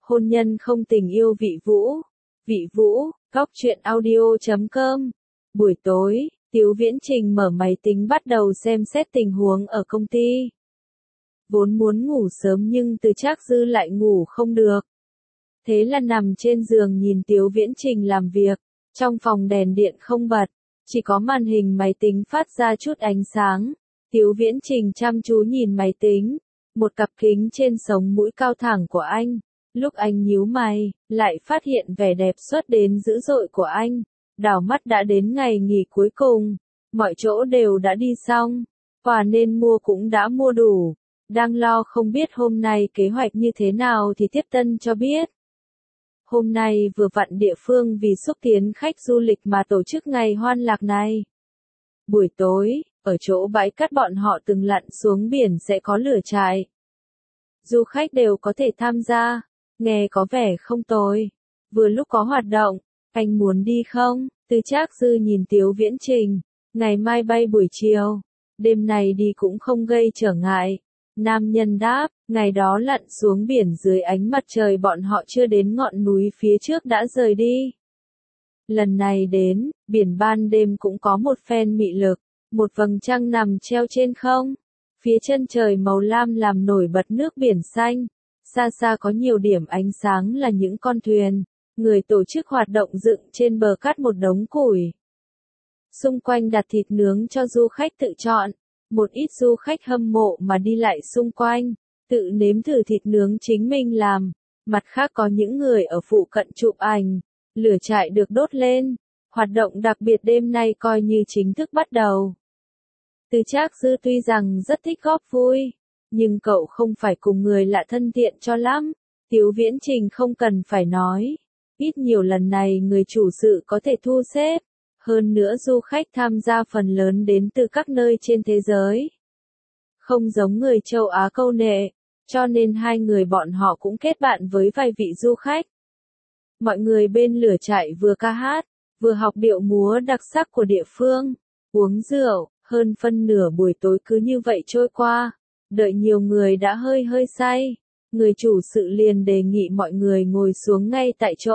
Hôn nhân không tình yêu Vị Vũ. Vị Vũ, Góc Chuyện Audio.com. Buổi tối, Tiếu Viễn Trình mở máy tính bắt đầu xem xét tình huống ở công ty. Vốn muốn ngủ sớm nhưng Từ Trác Dư lại ngủ không được. Thế là nằm trên giường nhìn Tiếu Viễn Trình làm việc. Trong phòng đèn điện không bật, chỉ có màn hình máy tính phát ra chút ánh sáng. Tiếu Viễn Trình chăm chú nhìn máy tính, một cặp kính trên sống mũi cao thẳng của anh. Lúc anh nhíu mày, lại phát hiện vẻ đẹp xuất đến dữ dội của anh. Đảo mắt đã đến ngày nghỉ cuối cùng, mọi chỗ đều đã đi xong, quà nên mua cũng đã mua đủ. Đang lo không biết hôm nay kế hoạch như thế nào thì tiếp tân cho biết. Hôm nay vừa vặn địa phương vì xúc tiến khách du lịch mà tổ chức ngày hoan lạc này. Buổi tối, ở chỗ bãi cát bọn họ từng lặn xuống biển sẽ có lửa trại. Du khách đều có thể tham gia, nghe có vẻ không tồi. Vừa lúc có hoạt động, anh muốn đi không? Từ Trác Dư nhìn Tiếu Viễn Trình, ngày mai bay buổi chiều, đêm này đi cũng không gây trở ngại. Nam nhân đáp, ngày đó lặn xuống biển dưới ánh mặt trời bọn họ chưa đến ngọn núi phía trước đã rời đi. Lần này đến, biển ban đêm cũng có một phen mị lực, một vầng trăng nằm treo trên không. Phía chân trời màu lam làm nổi bật nước biển xanh, xa xa có nhiều điểm ánh sáng là những con thuyền, người tổ chức hoạt động dựng trên bờ cát một đống củi. Xung quanh đặt thịt nướng cho du khách tự chọn. Một ít du khách hâm mộ mà đi lại xung quanh, tự nếm thử thịt nướng chính mình làm. Mặt khác có những người ở phụ cận chụp ảnh, lửa trại được đốt lên. Hoạt động đặc biệt đêm nay coi như chính thức bắt đầu. Từ Trác Dư tuy rằng rất thích góp vui, nhưng cậu không phải cùng người lạ thân thiện cho lắm. Tiếu Viễn Trình không cần phải nói. Ít nhiều lần này người chủ sự có thể thu xếp. Hơn nữa du khách tham gia phần lớn đến từ các nơi trên thế giới. Không giống người châu Á câu nệ, cho nên hai người bọn họ cũng kết bạn với vài vị du khách. Mọi người bên lửa trại vừa ca hát, vừa học điệu múa đặc sắc của địa phương, uống rượu, hơn phân nửa buổi tối cứ như vậy trôi qua. Đợi nhiều người đã hơi say, người chủ sự liền đề nghị mọi người ngồi xuống ngay tại chỗ.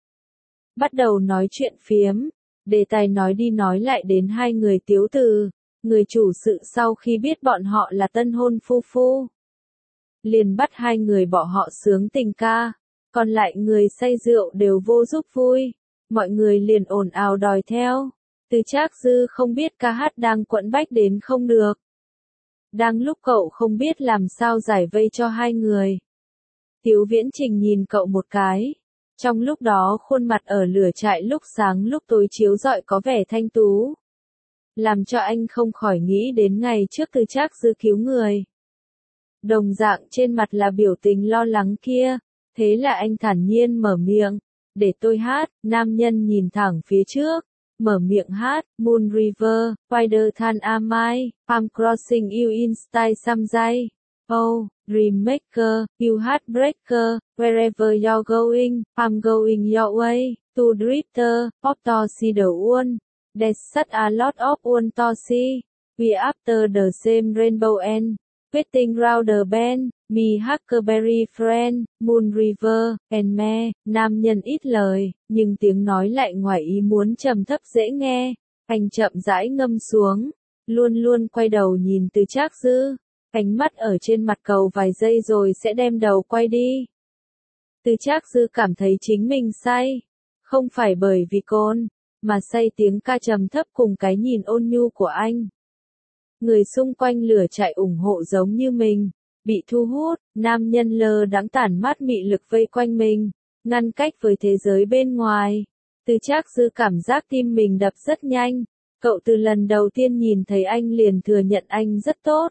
Bắt đầu nói chuyện phiếm. Đề tài nói đi nói lại đến hai người Tiếu Từ, người chủ sự sau khi biết bọn họ là tân hôn phu, liền bắt hai người bỏ họ sướng tình ca, còn lại người say rượu đều vô giúp vui, mọi người liền ồn ào đòi theo. Từ Trác Dư không biết ca hát đang quẫn bách đến không được. Đang lúc cậu không biết làm sao giải vây cho hai người, Tiếu Viễn Trình nhìn cậu một cái. Trong lúc đó khuôn mặt ở lửa trại lúc sáng lúc tối chiếu rọi có vẻ thanh tú. Làm cho anh không khỏi nghĩ đến ngày trước Từ Trác Dư cứu người. Đồng dạng trên mặt là biểu tình lo lắng kia, thế là anh thản nhiên mở miệng, để tôi hát. Nam nhân nhìn thẳng phía trước, mở miệng hát, Moon River, Spider Than Amai, I'm crossing you in style someday. Oh, Dreammaker, you heartbreaker, wherever you're going, I'm going your way, to drifter, pop to see the one, there's such a lot of one to see, we after the same rainbow and, waiting round the bend, me Huckleberry friend, Moon River, and me. Nam nhân ít lời, nhưng tiếng nói lại ngoài ý muốn trầm thấp dễ nghe, anh chậm rãi ngâm xuống, luôn luôn quay đầu nhìn Từ Trác Dư. Ánh mắt ở trên mặt cậu vài giây rồi sẽ đem đầu quay đi. Từ Trác Dư cảm thấy chính mình say. Không phải bởi vì cồn, mà say tiếng ca trầm thấp cùng cái nhìn ôn nhu của anh. Người xung quanh lửa trại ủng hộ giống như mình. Bị thu hút, nam nhân lơ đãng tản mát mị lực vây quanh mình, ngăn cách với thế giới bên ngoài. Từ Trác Dư cảm giác tim mình đập rất nhanh. Cậu từ lần đầu tiên nhìn thấy anh liền thừa nhận anh rất tốt.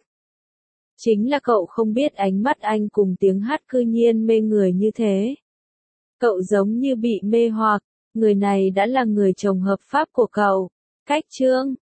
Chính là cậu không biết ánh mắt anh cùng tiếng hát cư nhiên mê người như thế. Cậu giống như bị mê hoặc, người này đã là người chồng hợp pháp của cậu. Cách chương